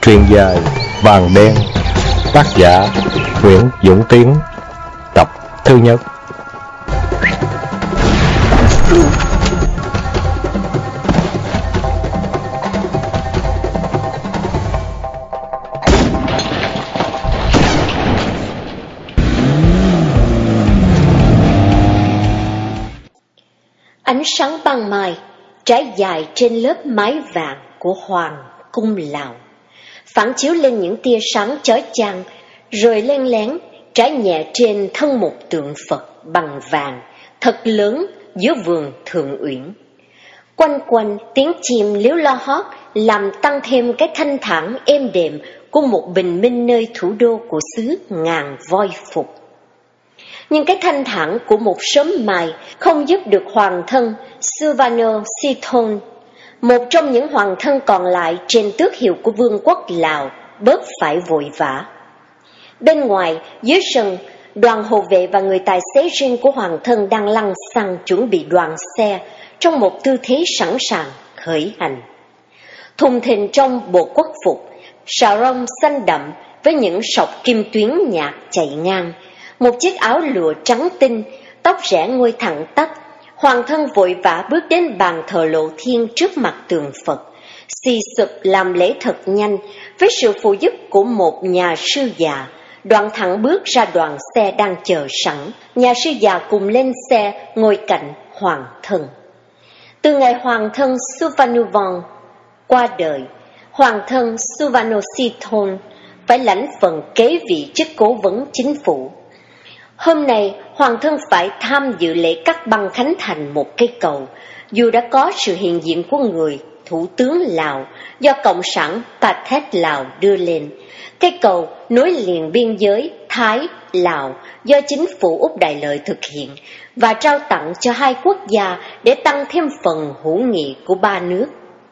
Truyện dài Vàng Đen, tác giả Nguyễn Dũng Tiến, tập thứ nhất. Ánh sáng ban mai trải dài trên lớp mái vàng của Hoàng cung Lào, phản chiếu lên những tia sáng chói chang, rồi len lén trải nhẹ trên thân một tượng Phật bằng vàng thật lớn giữa vườn Thượng Uyển. Quanh quanh tiếng chim líu lo hót làm tăng thêm cái thanh thản êm đềm của một bình minh nơi thủ đô của xứ ngàn voi phục. Nhưng cái thanh thản của một sớm mai không giúp được hoàng thân Suvarnabhumi, một trong những hoàng thân còn lại trên tước hiệu của vương quốc Lào, bớt phải vội vã. Bên ngoài, dưới sân, đoàn hộ vệ và người tài xế riêng của hoàng thân đang lăn xăng chuẩn bị đoàn xe trong một tư thế sẵn sàng khởi hành. Thùng thình trong bộ quốc phục, xà rông xanh đậm với những sọc kim tuyến nhạt chạy ngang, một chiếc áo lụa trắng tinh, tóc rẽ ngôi thẳng tắp, hoàng thân vội vã bước đến bàn thờ lộ thiên trước mặt tượng Phật, xì xụp làm lễ thật nhanh với sự phụ giúp của một nhà sư già. Đoạn thẳng bước ra đoàn xe đang chờ sẵn, nhà sư già cùng lên xe ngồi cạnh hoàng thân. Từ ngày hoàng thân Suvarnabhumi qua đời, hoàng thân Suvarnabhumi phải lãnh phần kế vị chức cố vấn chính phủ. Hôm nay, hoàng thân phải tham dự lễ cắt băng khánh thành một cây cầu, dù đã có sự hiện diện của người thủ tướng Lào do Cộng sản Pathet Lào đưa lên. Cây cầu nối liền biên giới Thái-Lào do chính phủ Úc Đại Lợi thực hiện và trao tặng cho hai quốc gia để tăng thêm phần hữu nghị của ba nước.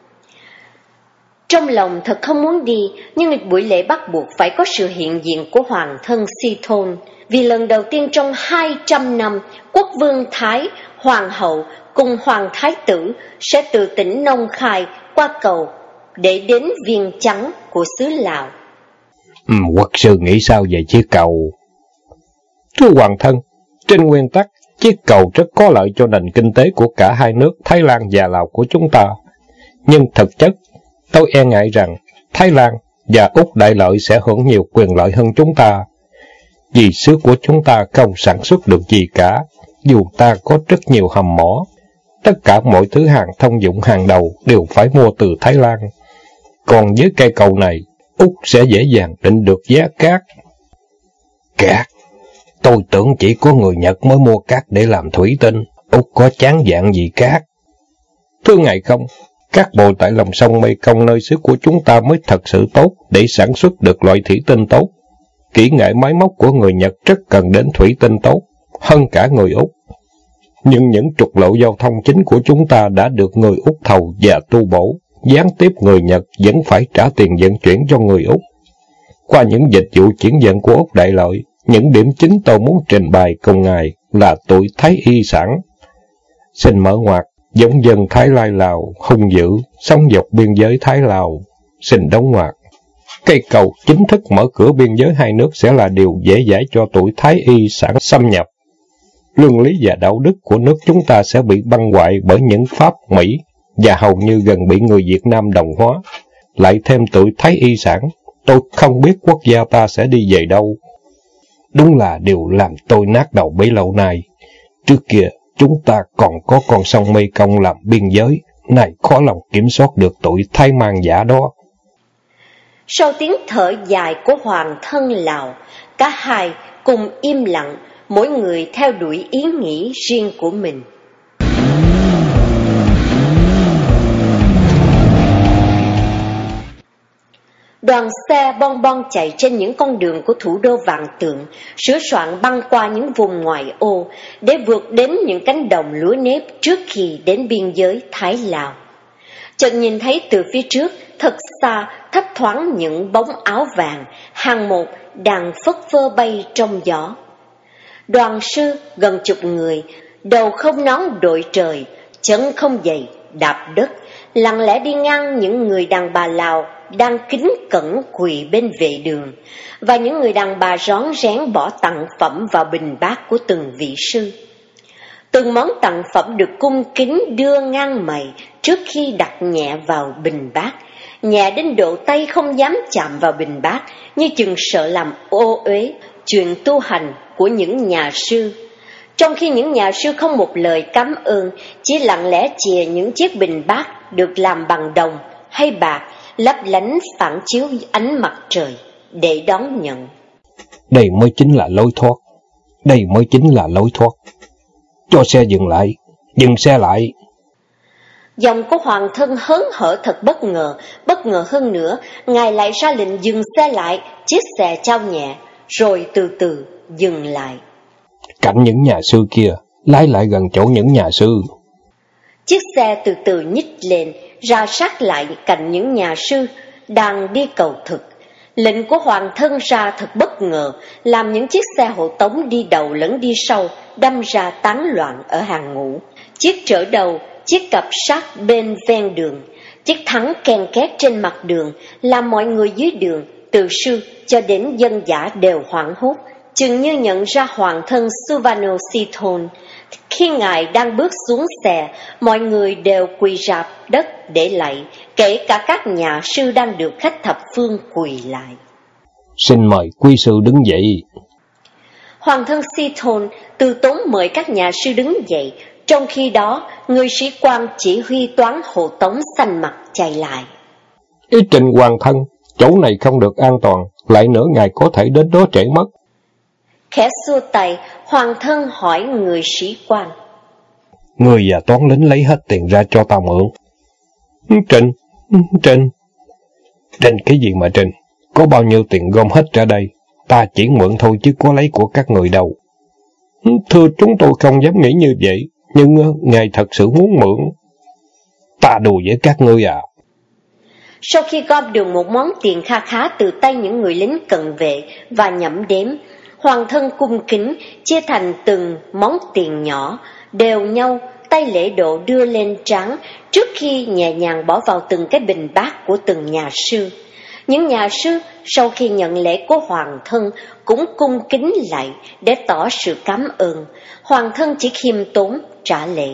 Trong lòng thật không muốn đi, nhưng buổi lễ bắt buộc phải có sự hiện diện của hoàng thân Sithon, vì lần đầu tiên trong 200 năm, quốc vương Thái, hoàng hậu cùng hoàng thái tử sẽ từ tỉnh Nông Khai qua cầu để đến Viêng Chăn của xứ Lào. Quốc sư nghĩ sao về chiếc cầu? Thưa hoàng thân, trên nguyên tắc, chiếc cầu rất có lợi cho nền kinh tế của cả hai nước Thái Lan và Lào của chúng ta. Nhưng thực chất, tôi e ngại rằng Thái Lan và Úc Đại Lợi sẽ hưởng nhiều quyền lợi hơn chúng ta. Vì xứ của chúng ta không sản xuất được gì cả, dù ta có rất nhiều hầm mỏ. Tất cả mọi thứ hàng thông dụng hàng đầu đều phải mua từ Thái Lan. Còn với cây cầu này, Úc sẽ dễ dàng định được giá cát. Cát? Tôi tưởng chỉ có người Nhật mới mua cát để làm thủy tinh. Úc có chán dạng gì cát? Thưa ngài không, cát bồi tại lòng sông Mekong nơi xứ của chúng ta mới thật sự tốt để sản xuất được loại thủy tinh tốt. Kỹ nghệ máy móc của người Nhật rất cần đến thủy tinh tốt, hơn cả người Úc. Nhưng những trục lộ giao thông chính của chúng ta đã được người Úc thầu và tu bổ, gián tiếp người Nhật vẫn phải trả tiền vận chuyển cho người Úc. Qua những dịch vụ chuyển vận của Úc Đại Lợi, những điểm chính tôi muốn trình bày cùng ngài là tuổi Thái Y sản. Xin mở ngoặt, giống dân Thái Lai Lào, hung dữ, sống dọc biên giới Thái Lào. Xin đóng ngoặt. Cây cầu chính thức mở cửa biên giới hai nước sẽ là điều dễ dãi cho tuổi Thái Y sản xâm nhập. Luân lý và đạo đức của nước chúng ta sẽ bị băng hoại bởi những Pháp, Mỹ và hầu như gần bị người Việt Nam đồng hóa. Lại thêm tuổi Thái Y sản, tôi không biết quốc gia ta sẽ đi về đâu. Đúng là điều làm tôi nát đầu bấy lâu nay. Trước kia, chúng ta còn có con sông Mekong làm biên giới, này khó lòng kiểm soát được tuổi Thái mang giả đó. Sau tiếng thở dài của hoàng thân Lào, cả hai cùng im lặng, mỗi người theo đuổi ý nghĩ riêng của mình. Đoàn xe bon bon chạy trên những con đường của thủ đô vạn tượng, sửa soạn băng qua những vùng ngoại ô để vượt đến những cánh đồng lúa nếp trước khi đến biên giới Thái-Lào. Chợt nhìn thấy từ phía trước, thật xa, thấp thoáng những bóng áo vàng, hàng một đang phất phơ bay trong gió. Đoàn sư gần chục người, đầu không nón đội trời, chân không giày, đạp đất, lặng lẽ đi ngang những người đàn bà Lào đang kính cẩn quỳ bên vệ đường, và những người đàn bà rón rén bỏ tặng phẩm vào bình bát của từng vị sư. Từng món tặng phẩm được cung kính đưa ngang mày trước khi đặt nhẹ vào bình bát, nhẹ đến độ tay không dám chạm vào bình bát, như chừng sợ làm ô uế chuyện tu hành của những nhà sư. Trong khi những nhà sư không một lời cảm ơn, chỉ lặng lẽ chìa những chiếc bình bát được làm bằng đồng hay bạc, lấp lánh phản chiếu ánh mặt trời để đón nhận. Đây mới chính là lối thoát. Đây mới chính là lối thoát. Cho xe dừng lại. Dừng xe lại. Giọng của hoàng thân hớn hở thật bất ngờ hơn nữa, ngài lại ra lệnh dừng xe lại. Chiếc xe trao nhẹ, rồi từ từ dừng lại. Cạnh những nhà sư kia, lái lại gần chỗ những nhà sư. Chiếc xe từ từ nhích lên, ra sát lại cạnh những nhà sư đang đi cầu thực. Lệnh của hoàng thân ra thật bất ngờ, làm những chiếc xe hộ tống đi đầu lẫn đi sau đâm ra tán loạn ở hàng ngũ. Chiếc chở đầu, chiếc cặp sát bên ven đường, chiếc thắng ken két trên mặt đường, làm mọi người dưới đường, từ sư cho đến dân dã đều hoảng hốt, chừng như nhận ra hoàng thân Suvano Siton. Khi ngài đang bước xuống xe, mọi người đều quỳ rạp đất để lạy, kể cả các nhà sư đang được khách thập phương quỳ lại. Xin mời quý sư đứng dậy. Hoàng thân Siton từ tốn mời các nhà sư đứng dậy. Trong khi đó, người sĩ quan chỉ huy toán hộ tống xanh mặt chạy lại. Ý trình hoàng thân, chỗ này không được an toàn, lại nữa ngài có thể đến đó trễ mất. Khẽ xua tay, hoàng thân hỏi người sĩ quan. Người và toán lính lấy hết tiền ra cho tao mượn. Trình cái gì mà Trình? Có bao nhiêu tiền gom hết ra đây, ta chỉ mượn thôi chứ có lấy của các người đâu. Thưa chúng tôi không dám nghĩ như vậy, nhưng ngài thật sự muốn mượn. Ta đùa với các ngươi à. Sau khi gom được một món tiền kha khá từ tay những người lính cận vệ và nhẩm đếm, hoàng thân cung kính chia thành từng món tiền nhỏ, đều nhau, tay lễ độ đưa lên trán trước khi nhẹ nhàng bỏ vào từng cái bình bát của từng nhà sư. Những nhà sư sau khi nhận lễ của hoàng thân cũng cung kính lại để tỏ sự cảm ơn. Hoàng thân chỉ khiêm tốn trả lễ.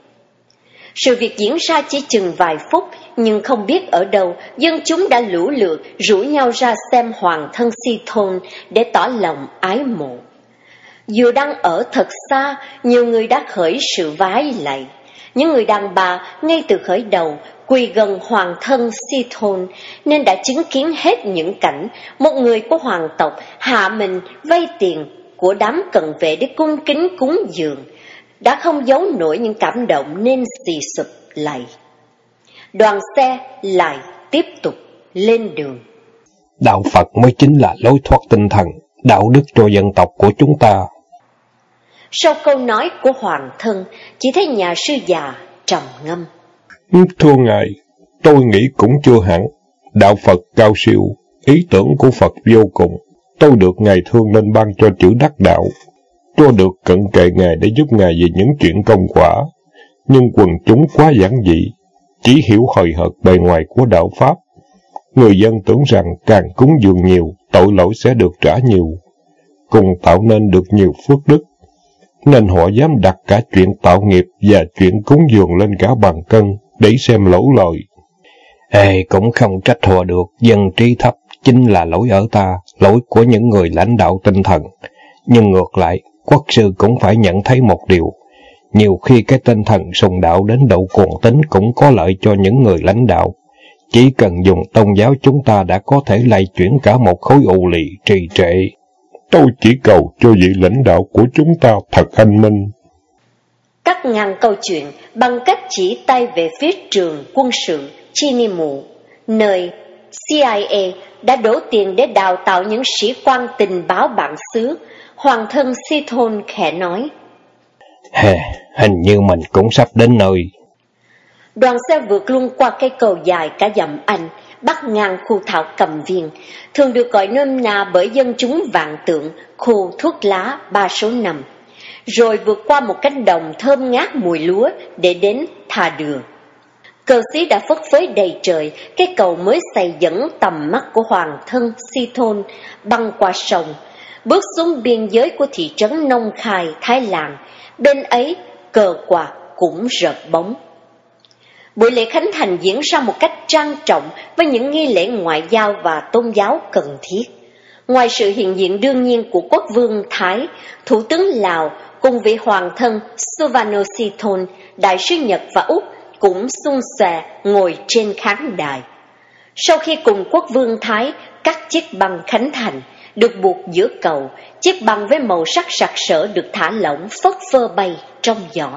Sự việc diễn ra chỉ chừng vài phút, nhưng không biết ở đâu, dân chúng đã lũ lượt rủ nhau ra xem hoàng thân Siton để tỏ lòng ái mộ. Dù đang ở thật xa, nhiều người đã khởi sự vái lạy. Những người đàn bà ngay từ khởi đầu quỳ gần hoàng thân Siton nên đã chứng kiến hết những cảnh một người của hoàng tộc hạ mình vay tiền của đám cận vệ để cung kính cúng dường, đã không giấu nổi những cảm động nên xì sụp lạy. Đoàn xe lại tiếp tục lên đường. Đạo Phật mới chính là lối thoát tinh thần, đạo đức cho dân tộc của chúng ta. Sau câu nói của hoàng thân, chỉ thấy nhà sư già trầm ngâm. Thưa ngài, tôi nghĩ cũng chưa hẳn. Đạo Phật cao siêu, ý tưởng của Phật vô cùng. Tôi được ngài thương nên ban cho chữ đắc đạo. Tôi được cận kề ngài để giúp ngài về những chuyện công quả. Nhưng quần chúng quá giản dị, chỉ hiểu hời hợt bề ngoài của đạo Pháp. Người dân tưởng rằng càng cúng dường nhiều, tội lỗi sẽ được trả nhiều, cùng tạo nên được nhiều phước đức. Nên họ dám đặt cả chuyện tạo nghiệp và chuyện cúng dường lên cả bàn cân để xem lỗ lời. Cũng không trách họ được, dân trí thấp chính là lỗi ở ta, lỗi của những người lãnh đạo tinh thần. Nhưng ngược lại, quốc sư cũng phải nhận thấy một điều, nhiều khi cái tinh thần sùng đạo đến độ cuồng tín cũng có lợi cho những người lãnh đạo. Chỉ cần dùng tôn giáo chúng ta đã có thể lay chuyển cả một khối u lì trì trệ. Tôi chỉ cầu cho vị lãnh đạo của chúng ta thật anh minh. Cắt ngang câu chuyện bằng cách chỉ tay về phía trường quân sự Chinimu, nơi CIA đã đổ tiền để đào tạo những sĩ quan tình báo bản xứ. Hoàng thân Siton khẽ nói. Hình như mình cũng sắp đến nơi. Đoàn xe vượt luôn qua cây cầu dài cả dặm Anh, bắc ngang khu thảo cầm viên, thường được gọi nôm na bởi dân chúng vạn tượng, khu thuốc lá 3 số 5, rồi vượt qua một cánh đồng thơm ngát mùi lúa để đến Thà Đừa. Cờ xí đã phất phới đầy trời, cái cầu mới xây dẫn tầm mắt của hoàng thân Si-thôn băng qua sông, bước xuống biên giới của thị trấn Nông Khai, Thái Lan. Bên ấy, cờ quạt cũng rợp bóng. Buổi lễ khánh thành diễn ra một cách trang trọng với những nghi lễ ngoại giao và tôn giáo cần thiết. Ngoài sự hiện diện đương nhiên của quốc vương Thái, thủ tướng Lào cùng vị hoàng thân Suvarnabhumi, đại sứ Nhật và Úc cũng xung xòe ngồi trên khán đài. Sau khi cùng quốc vương Thái cắt chiếc băng khánh thành được buộc giữa cầu, chiếc băng với màu sắc sặc sỡ được thả lỏng phất phơ bay trong gió.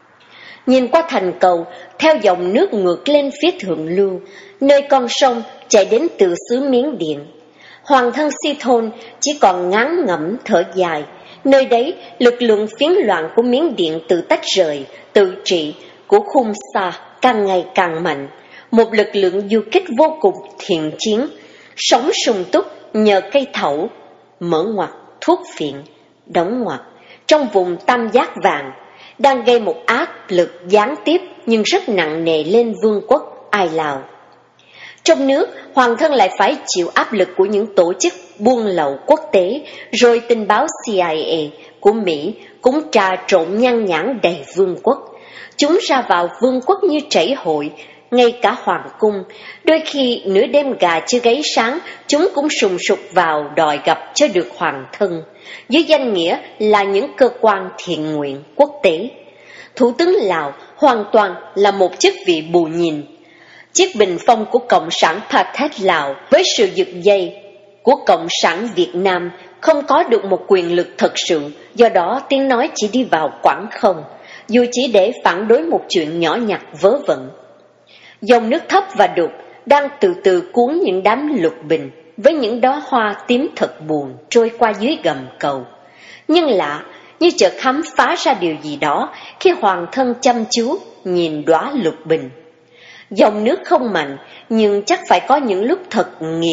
Nhìn qua thành cầu, theo dòng nước ngược lên phía thượng lưu, nơi con sông chảy đến từ xứ Miến Điện, hoàng thân Si-thôn chỉ còn ngán ngẩm thở dài. Nơi đấy, lực lượng phiến loạn của Miến Điện tự tách rời, tự trị của Khum Sa càng ngày càng mạnh, một lực lượng du kích vô cùng thiện chiến, sống sung túc nhờ cây thẩu, mở ngoặt, thuốc phiện, đóng ngoặt, trong vùng tam giác vàng, đang gây một áp lực gián tiếp nhưng rất nặng nề lên vương quốc Ai Lào. Trong nước, hoàng thân lại phải chịu áp lực của những tổ chức buôn lậu quốc tế, rồi tình báo CIA của Mỹ cũng trà trộn nhan nhản đầy vương quốc. Chúng ra vào vương quốc như chảy hội, ngay cả hoàng cung. Đôi khi nửa đêm gà chưa gáy sáng, chúng cũng sùng sục vào đòi gặp cho được hoàng thân, dưới danh nghĩa là những cơ quan thiện nguyện quốc tế. Thủ tướng Lào hoàn toàn là một chức vị bù nhìn. Chiếc bình phong của Cộng sản Pathet Lào với sự giật dây của Cộng sản Việt Nam không có được một quyền lực thật sự, do đó tiếng nói chỉ đi vào quãng không, dù chỉ để phản đối một chuyện nhỏ nhặt vớ vẩn. Dòng nước thấp và đục đang từ từ cuốn những đám lục bình với những đóa hoa tím thật buồn trôi qua dưới gầm cầu. Nhưng lạ, như chợt khám phá ra điều gì đó khi hoàng thân chăm chú nhìn đóa lục bình. Dòng nước không mạnh, nhưng chắc phải có những lúc thật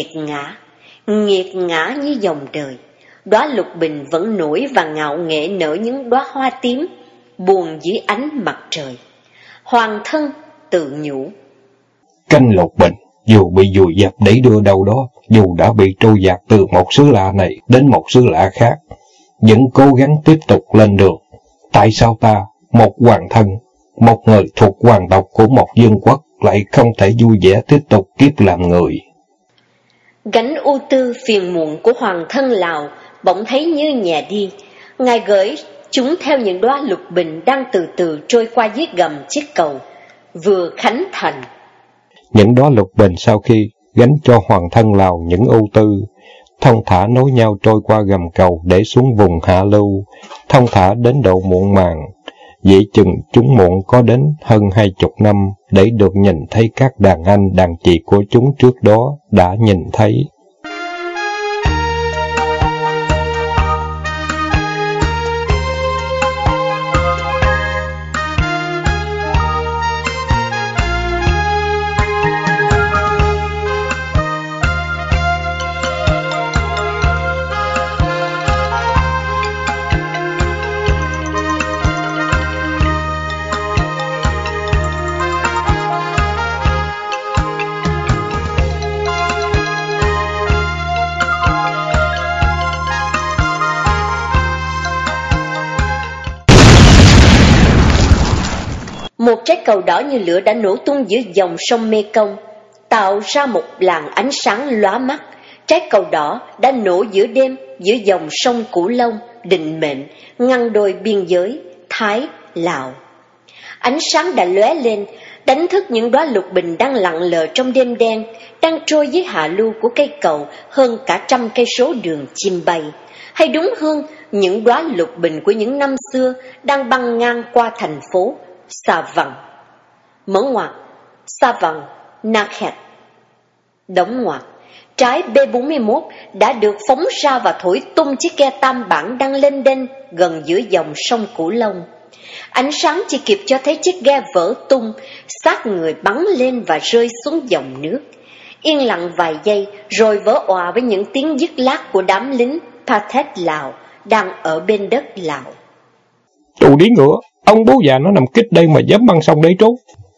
nghiệt ngã như dòng đời. Đóa lục bình vẫn nổi và ngạo nghễ nở những đóa hoa tím, buồn dưới ánh mặt trời. Hoàng thân tự nhủ: canh lục bình, dù bị vùi dập đẩy đưa đâu đó, dù đã bị trôi dạt từ một xứ lạ này đến một xứ lạ khác, vẫn cố gắng tiếp tục lên đường. Tại sao ta, một hoàng thân, một người thuộc hoàng tộc của một vương quốc, lại không thể vui vẻ tiếp tục kiếp làm người? Gánh ưu tư phiền muộn của hoàng thân Lào bỗng thấy như nhẹ đi. Ngài gửi chúng theo những đóa lục bình đang từ từ trôi qua dưới gầm chiếc cầu vừa khánh thành. Những đóa lục bình sau khi gánh cho hoàng thân Lào những ưu tư, thông thả nối nhau trôi qua gầm cầu để xuống vùng hạ lưu, thông thả đến độ muộn màng. Vậy chừng chúng muộn có đến hơn 20 năm để được nhìn thấy các đàn anh đàn chị của chúng trước đó đã nhìn thấy. Một trái cầu đỏ như lửa đã nổ tung giữa dòng sông Mekong, tạo ra một làn ánh sáng lóa mắt. Trái cầu đỏ đã nổ giữa đêm giữa dòng sông Cửu Long, định mệnh, ngăn đôi biên giới Thái, Lào. Ánh sáng đã lóe lên, đánh thức những đóa lục bình đang lặng lờ trong đêm đen, đang trôi dưới hạ lưu của cây cầu hơn cả 100 cây số đường chim bay. Hay đúng hơn, những đóa lục bình của những năm xưa đang băng ngang qua thành phố Sa Văn. Mở ngoặc, Sa Văn, Nakhet. Đóng ngoặc, trái B41 đã được phóng ra và thổi tung chiếc ghe tam bản đang lênh đênh gần giữa dòng sông Cửu Long. Ánh sáng chỉ kịp cho thấy chiếc ghe vỡ tung, xác người bắn lên và rơi xuống dòng nước. Yên lặng vài giây rồi vỡ òa với những tiếng dứt lát của đám lính Pathet Lào đang ở bên đất Lào. Đồ đi ngựa, ông bố già nó nằm kít đây mà dám băng sông để trốn.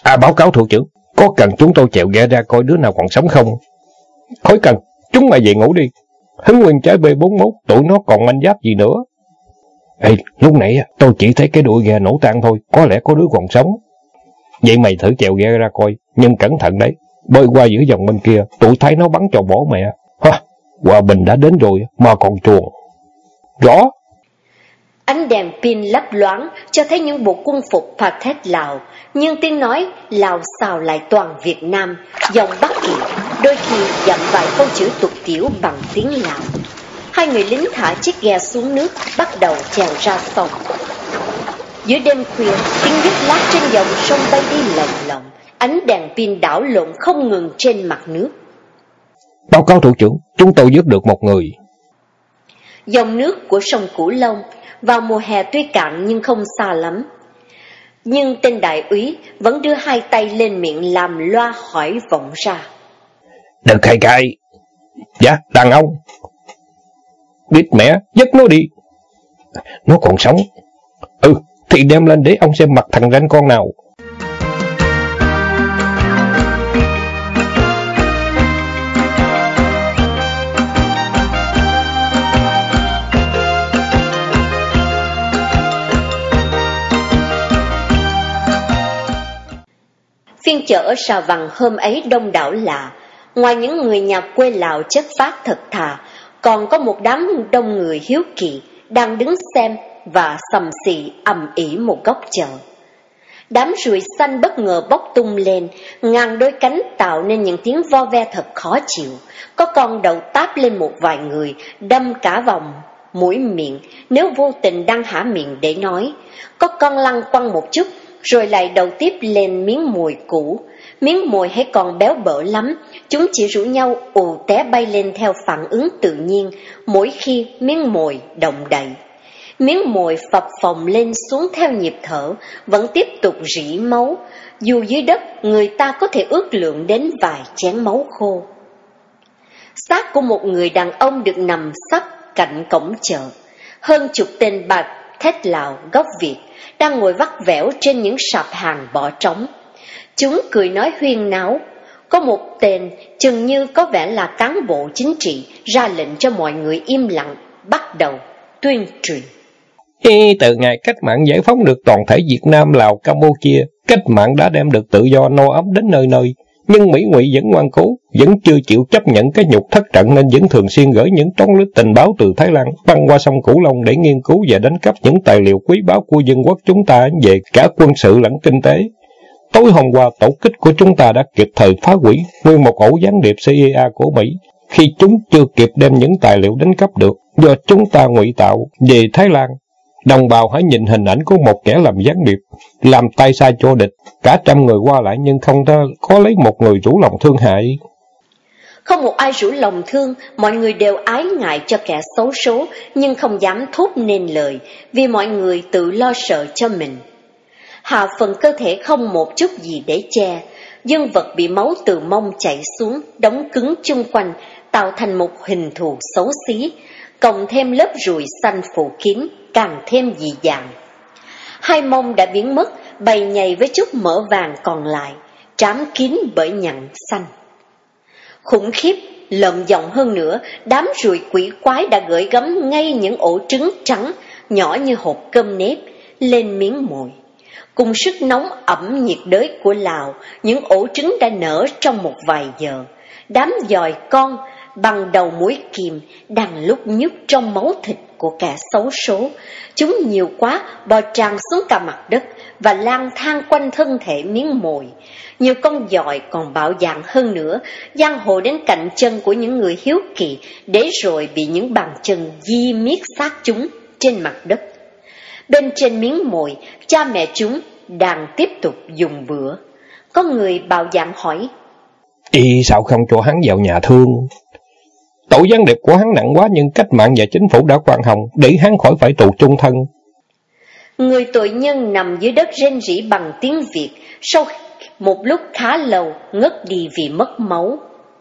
Báo cáo thủ trưởng, có cần chúng tôi chèo ghe ra coi đứa nào còn sống không? Khỏi cần, chúng mày về ngủ đi. Hứng nguyên trái B41, tụi nó còn manh giáp gì nữa. Lúc nãy tôi chỉ thấy cái đuôi ghe nổ tan thôi, có lẽ có đứa còn sống. Vậy mày thử chèo ghe ra coi, nhưng cẩn thận đấy. Bơi qua giữa dòng bên kia, tụi thấy nó bắn cho bỏ mẹ. Hòa bình đã đến rồi mà còn chuồn. Rõ. Ánh đèn pin lấp loáng cho thấy những bộ quân phục Pathet Lào, nhưng tiếng nói Lào xào lại toàn Việt Nam, dòng Bắc Kỳ, đôi khi dặm vài câu chữ tục tiểu bằng tiếng Lào. Hai người lính thả chiếc ghe xuống nước, bắt đầu chèo ra sông. Giữa đêm khuya, tiếng dứt lát trên dòng sông bay đi lồng lộng, ánh đèn pin đảo lộn không ngừng trên mặt nước. Báo cáo thủ trưởng, chúng tôi vớt được một người. Dòng nước của sông Cửu Long vào mùa hè tuy cạn nhưng không xa lắm. Nhưng tên đại úy vẫn đưa hai tay lên miệng làm loa hỏi vọng ra. Đừng khai cai. Dạ, đàn ông. Biết mẹ, dứt nó đi. Nó còn sống. Thì đem lên để ông xem mặt thằng ranh con nào. Phiên chợ ở Sà Vằng hôm ấy đông đảo lạ. Ngoài những người nhà quê Lào chất phác thật thà, còn có một đám đông người hiếu kỳ đang đứng xem và xầm xì ầm ĩ một góc chợ. Đám ruồi xanh bất ngờ bốc tung lên, ngàn đôi cánh tạo nên những tiếng vo ve thật khó chịu. Có con đậu táp lên một vài người, đâm cả vòng mũi miệng nếu vô tình đang há miệng để nói. Có con lăn quăng một chút rồi lại đầu tiếp lên miếng mồi cũ. Miếng mồi hay còn béo bở lắm, chúng chỉ rủ nhau ù té bay lên theo phản ứng tự nhiên mỗi khi miếng mồi động đậy. Miếng mồi phập phồng lên xuống theo nhịp thở, vẫn tiếp tục rỉ máu, dù dưới đất người ta có thể ước lượng đến vài chén máu khô. Xác của một người đàn ông được nằm sắp cạnh cổng chợ. Hơn chục tên bạt thét Lào gốc Việt đang ngồi vắt vẻo trên những sạp hàng bỏ trống. Chúng cười nói huyên náo. Có một tên chừng như có vẻ là cán bộ chính trị ra lệnh cho mọi người im lặng, bắt đầu tuyên truyền. Từ ngày cách mạng giải phóng được toàn thể Việt Nam, Lào, Campuchia, cách mạng đã đem được tự do no ấm đến nơi nơi. Nhưng Mỹ Ngụy vẫn ngoan cố, vẫn chưa chịu chấp nhận cái nhục thất trận, nên vẫn thường xuyên gửi những toán lít tình báo từ Thái Lan băng qua sông Cửu Long để nghiên cứu và đánh cắp những tài liệu quý báu của dân quốc chúng ta về cả quân sự lẫn kinh tế. Tối hôm qua, tổ kích của chúng ta đã kịp thời phá hủy nguyên một ổ gián điệp CIA của Mỹ, khi chúng chưa kịp đem những tài liệu đánh cắp được do chúng ta ngụy tạo về Thái Lan. Đồng bào hãy nhìn hình ảnh của một kẻ làm gián điệp, làm tay sai cho địch, cả trăm người qua lại nhưng không có lấy một người rủ lòng thương hại. Không một ai rủ lòng thương, mọi người đều ái ngại cho kẻ xấu số, nhưng không dám thốt nên lời, vì mọi người tự lo sợ cho mình. Hạ phần cơ thể không một chút gì để che, dương vật bị máu từ mông chảy xuống, đóng cứng chung quanh, tạo thành một hình thù xấu xí, cộng thêm lớp ruồi xanh phủ kín, càng thêm dị dạng. Hai mông đã biến mất, bầy nhầy với chút mỡ vàng còn lại, trám kín bởi nhặn xanh. Khủng khiếp, lợm giọng hơn nữa, đám ruồi quỷ quái đã gửi gắm ngay những ổ trứng trắng, nhỏ như hộp cơm nếp, lên miếng mồi. Cùng sức nóng ẩm nhiệt đới của Lào, những ổ trứng đã nở trong một vài giờ. Đám giòi con bằng đầu mũi kìm đang lúc nhúc trong máu thịt của kẻ xấu số. Chúng nhiều quá bò tràn xuống cả mặt đất và lang thang quanh thân thể miếng mồi. Nhiều con giòi còn bạo dạn hơn nữa, giang hồ đến cạnh chân của những người hiếu kỳ, để rồi bị những bàn chân di miết xác chúng trên mặt đất. Bên trên miếng mồi, cha mẹ chúng đang tiếp tục dùng bữa. Có người bạo dạn hỏi: sao không cho hắn vào nhà thương? Tội gián điệp của hắn nặng quá, nhưng cách mạng và chính phủ đã khoan hồng để hắn khỏi phải tù chung thân. Người tội nhân nằm dưới đất rên rỉ bằng tiếng Việt, sau một lúc khá lâu ngất đi vì mất máu.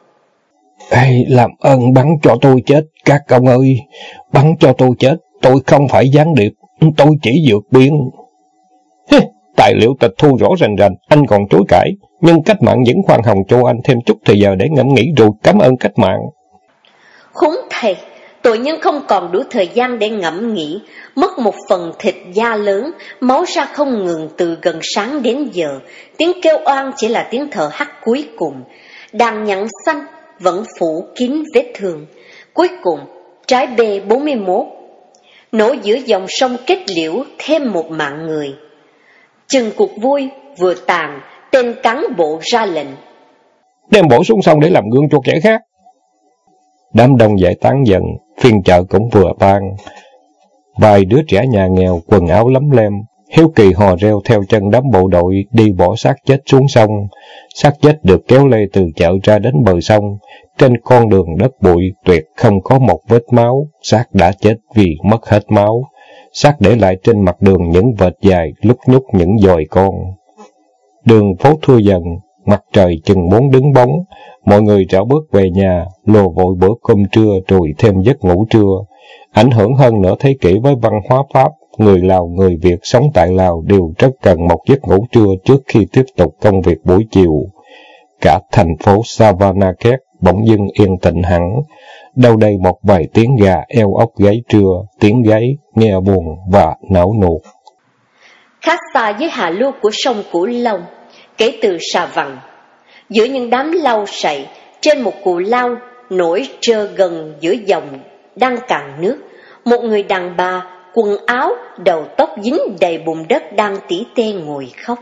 Làm ơn bắn cho tôi chết, các ông ơi, bắn cho tôi chết, tôi không phải gián điệp, tôi chỉ vượt biên. tài liệu tịch thu rõ rành rành, anh còn chối cãi, nhưng cách mạng vẫn khoan hồng cho anh thêm chút thời giờ để ngẫm nghĩ rồi cảm ơn cách mạng. Khốn thầy, tội nhân không còn đủ thời gian để ngẫm nghĩ, mất một phần thịt da lớn, máu ra không ngừng từ gần sáng đến giờ, tiếng kêu oan chỉ là tiếng thở hắt cuối cùng. Đàn nhặng xanh vẫn phủ kín vết thương. Cuối cùng, trái B41 nổ giữa dòng sông kết liễu thêm một mạng người. Chừng cuộc vui vừa tàn, tên cán bộ ra lệnh: đem bỏ xuống sông để làm gương cho kẻ khác. Đám đông giải tán dần, phiên chợ cũng vừa tan. Vài đứa trẻ nhà nghèo quần áo lấm lem, hiếu kỳ hò reo theo chân đám bộ đội đi bỏ xác chết xuống sông. Xác chết được kéo lê từ chợ ra đến bờ sông. Trên con đường đất bụi tuyệt không có một vết máu, xác đã chết vì mất hết máu. Xác để lại trên mặt đường những vệt dài lúc nhúc những dòi con. Đường phố thưa dần, mặt trời chừng muốn đứng bóng. Mọi người rảo bước về nhà, lồ vội bữa cơm trưa rồi thêm giấc ngủ trưa. Ảnh hưởng hơn nửa thế kỷ với văn hóa Pháp, người Lào, người Việt sống tại Lào đều rất cần một giấc ngủ trưa trước khi tiếp tục công việc buổi chiều. Cả thành phố Savannakhet bỗng dưng yên tĩnh hẳn. Đâu đây một vài tiếng gà eo ốc gáy trưa, tiếng gáy nghe buồn và não nuột. Khác xa với hạ lưu của sông Cửu Long, kể từ Sa Văn, giữa những đám lau sậy, trên một cù lao nổi trơ gần giữa dòng đang cạn nước, một người đàn bà quần áo đầu tóc dính đầy bùn đất đang tỉ tê ngồi khóc.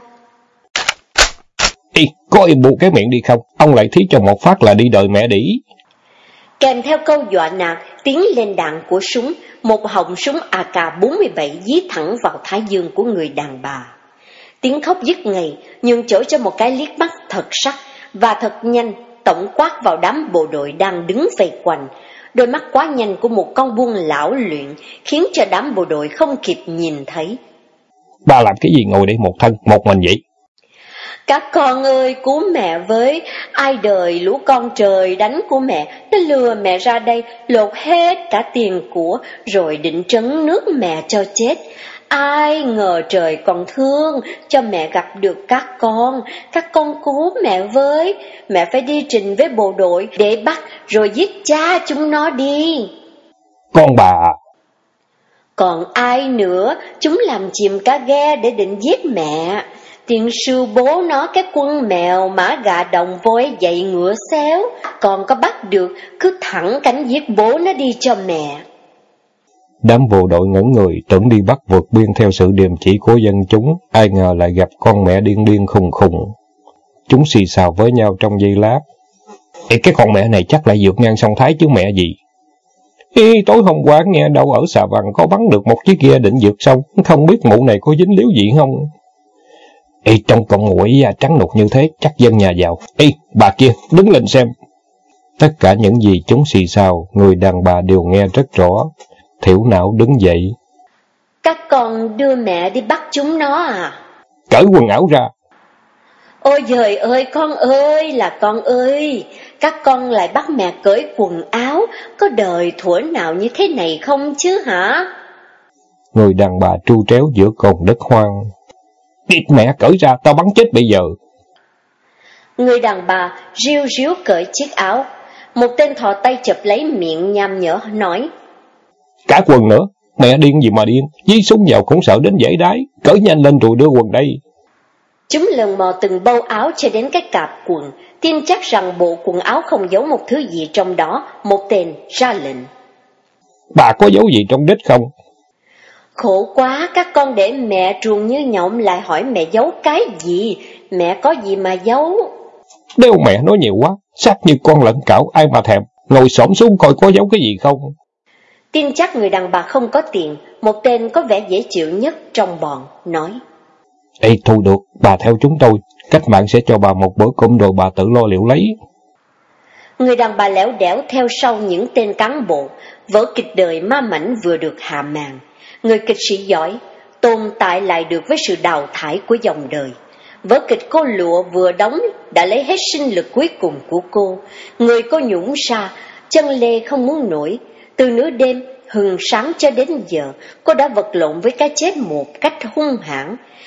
Ê, có im bu cái miệng đi không? Ông lại thí cho một phát là đi đợi mẹ đĩ. Kèm theo câu dọa nạt, tiến lên đạn của súng, một họng súng AK-47 dí thẳng vào thái dương của người đàn bà. Tiếng khóc dứt ngầy, nhường chỗ cho một cái liếc mắt thật sắc và thật nhanh tổng quát vào đám bộ đội đang đứng vây quanh. Đôi mắt quá nhanh của một con buôn lão luyện khiến cho đám bộ đội không kịp nhìn thấy. Bà làm cái gì ngồi đây một thân, một mình vậy? Các con ơi, cứu mẹ với, ai đời lũ con trời đánh của mẹ, nó lừa mẹ ra đây, lột hết cả tiền của, rồi định trấn nước mẹ cho chết. Ai ngờ trời còn thương, cho mẹ gặp được các con cứu mẹ với, mẹ phải đi trình với bộ đội để bắt rồi giết cha chúng nó đi. Con bà. Còn ai nữa, chúng làm chìm cả ghe để định giết mẹ. Tiền sư bố nó cái quân mèo mã gà đồng voi dậy ngựa xéo, còn có bắt được cứ thẳng cánh giết bố nó đi cho mẹ. Đám bộ đội ngẩn người tưởng đi bắt vượt biên theo sự điềm chỉ của dân chúng, ai ngờ lại gặp con mẹ điên điên khùng khùng. Chúng xì xào với nhau trong giây lát. Ê, cái con mẹ này chắc lại vượt ngang sông Thái chứ mẹ gì. Ê, tối hôm qua nghe đâu ở Xà Vàng có bắn được một chiếc ghe định vượt sông, không biết mụ này có dính líu gì không. Ê, trong con nguội da trắng nục như thế, chắc dân nhà giàu. Ê, bà kia, đứng lên xem. Tất cả những gì chúng xì xào, người đàn bà đều nghe rất rõ. Thiểu não đứng dậy. Các con đưa mẹ đi bắt chúng nó à? Cởi quần áo ra. Ôi giời ơi, con ơi là con ơi, các con lại bắt mẹ cởi quần áo, có đời thuở nào như thế này không chứ hả? Người đàn bà tru tréo giữa cồn đất hoang. Địt mẹ, cởi ra, tao bắn chết bây giờ. Người đàn bà riu riu cởi chiếc áo. Một tên thò tay chụp lấy miệng nham nhở nói: Cả quần nữa, mẹ điên gì mà điên, dí súng vào cũng sợ đến dãy đái, cởi nhanh lên rồi đưa quần đây. Chúng lần mò từng bâu áo cho đến cái cạp quần, tin chắc rằng bộ quần áo không giấu một thứ gì trong đó. Một tên ra lệnh: Bà có giấu gì trong đít không? Khổ quá, các con để mẹ truồng như nhộng lại hỏi mẹ giấu cái gì, mẹ có gì mà giấu. Đeo mẹ nói nhiều quá, xác như con lợn cạo ai mà thèm, ngồi xổm xuống coi có giấu cái gì không. Tin chắc người đàn bà không có tiền, một tên có vẻ dễ chịu nhất trong bọn nói: Ê, thôi được, bà theo chúng tôi, cách mạng sẽ cho bà một bữa cơm rồi bà tự lo liệu lấy. Người đàn bà lẻo đẻo theo sau những tên cán bộ, vở kịch đời ma mảnh vừa được hạ màn. Người kịch sĩ giỏi, tồn tại lại được với sự đào thải của dòng đời. Vở kịch Cô Lụa vừa đóng đã lấy hết sinh lực cuối cùng của cô. Người cô nhũng ra, chân lê không muốn nổi. Từ nửa đêm, hừng sáng cho đến giờ, cô đã vật lộn với cái chết một cách hung hãn.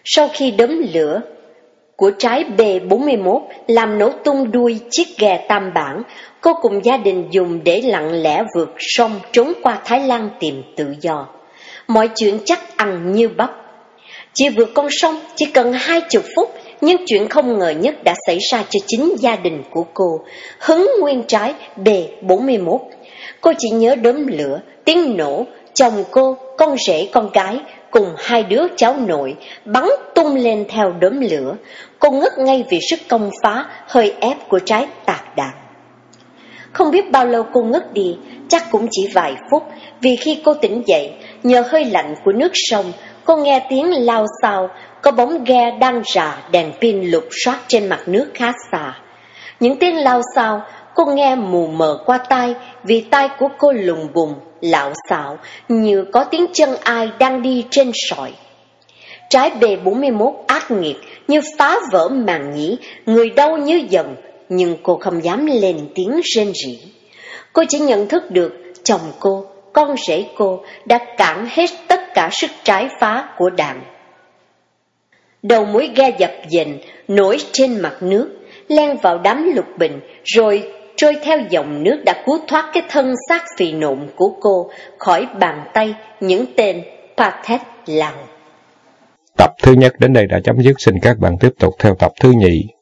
Sau khi đốm lửa của trái B-41 làm nổ tung đuôi chiếc ghe tam bản, cô cùng gia đình dùng để lặng lẽ vượt sông trốn qua Thái Lan tìm tự do. Mọi chuyện chắc ăn như bắp. Chỉ vượt con sông chỉ cần 20 phút, nhưng chuyện không ngờ nhất đã xảy ra cho chính gia đình của cô. Hứng nguyên trái B-41. Cô chỉ nhớ đốm lửa, tiếng nổ, chồng cô, con rể con gái cùng 2 đứa cháu nội bắn tung lên theo đốm lửa. Cô ngất ngay vì sức công phá, hơi ép của trái tạc đạn. Không biết bao lâu cô ngất đi, chắc cũng chỉ vài phút, vì khi cô tỉnh dậy, nhờ hơi lạnh của nước sông, cô nghe tiếng lao xao, có bóng ghe đang rà đèn pin lục soát trên mặt nước khá xa. Những tiếng lao xao cô nghe mù mờ qua tai, vì tai của cô lùng bùng, lạo xạo, như có tiếng chân ai đang đi trên sỏi. Trái B-41 ác nghiệt như phá vỡ màng nhĩ, người đau như dần, nhưng cô không dám lên tiếng rên rỉ. Cô chỉ nhận thức được chồng cô, con rể cô đã cản hết tất cả sức trái phá của đạn. Đầu mũi ghe dập dềnh nổi trên mặt nước, len vào đám lục bình, rồi trôi theo dòng nước đã cứu thoát cái thân xác phì nộn của cô khỏi bàn tay những tên Pathet Lào. Tập thứ nhất đến đây đã chấm dứt, xin các bạn tiếp tục theo tập thứ nhì.